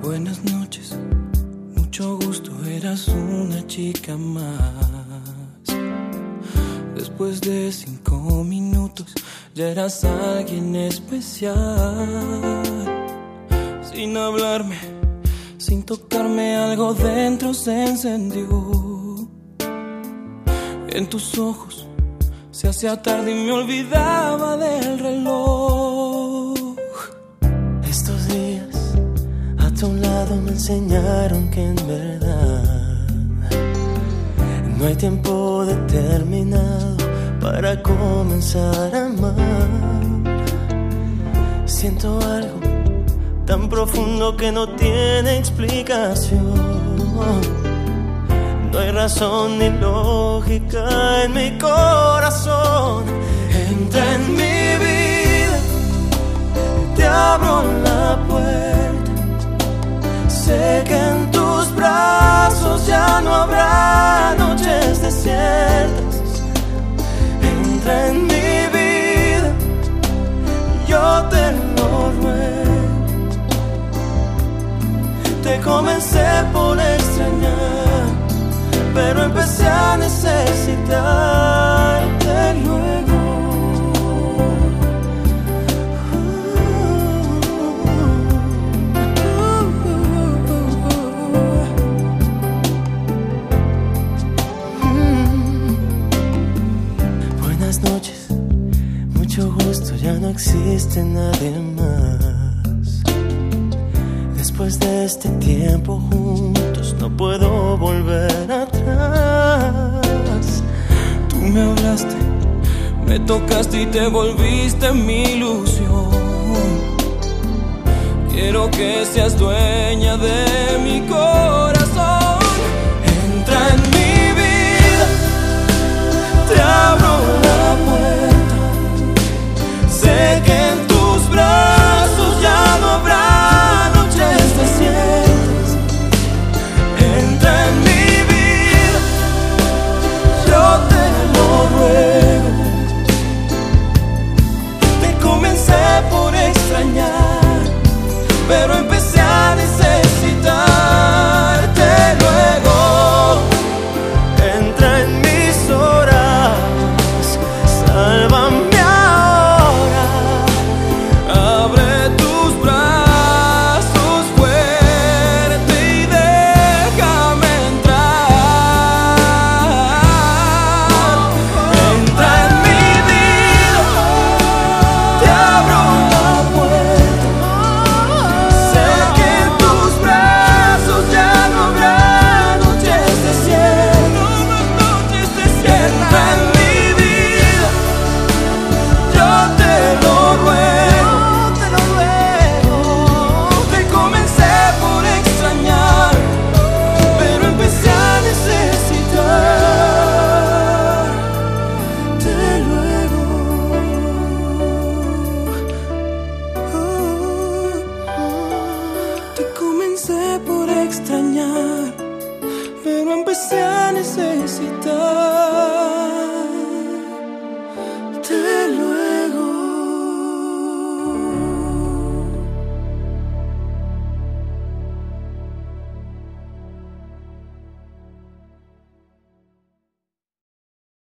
Buenas noches, mucho gusto, eras una chica más. Después de 5 minutos ya eras alguien especial. Sin hablarme, sin tocarme, algo dentro se encendió. En tus ojos se hacía tarde y me olvidaba del reloj. Estos días a tu lado me enseñaron que en verdad no hay tiempo determinado para comenzar a amar. Siento algo tan profundo que no tiene explicación. No hay razón ni lógica en mi corazón. Entra en mi vida, te abro la puerta. Sé que en tus brazos ya no habrá noches desiertas. Entra en mi vida, yo te lo ruego. Te comencé por extrañar, pero empecé a necesitarte luego. Buenas noches, mucho gusto, ya no existe nadie más. Después de este tiempo juntos no puedo volver atrás. Tú me hablaste, me tocaste y te volviste mi ilusión. Quiero que seas dueña de